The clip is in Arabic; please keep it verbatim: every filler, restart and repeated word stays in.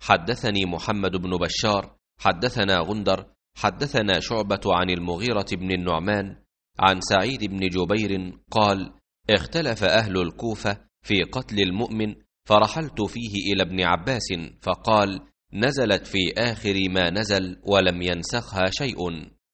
حدثني محمد بن بشار حدثنا غندر حدثنا شعبة عن المغيرة بن النعمان عن سعيد بن جبير قال: اختلف أهل الكوفة في قتل المؤمن، فرحلت فيه إلى ابن عباس فقال: نزلت في آخر ما نزل ولم ينسخها شيء.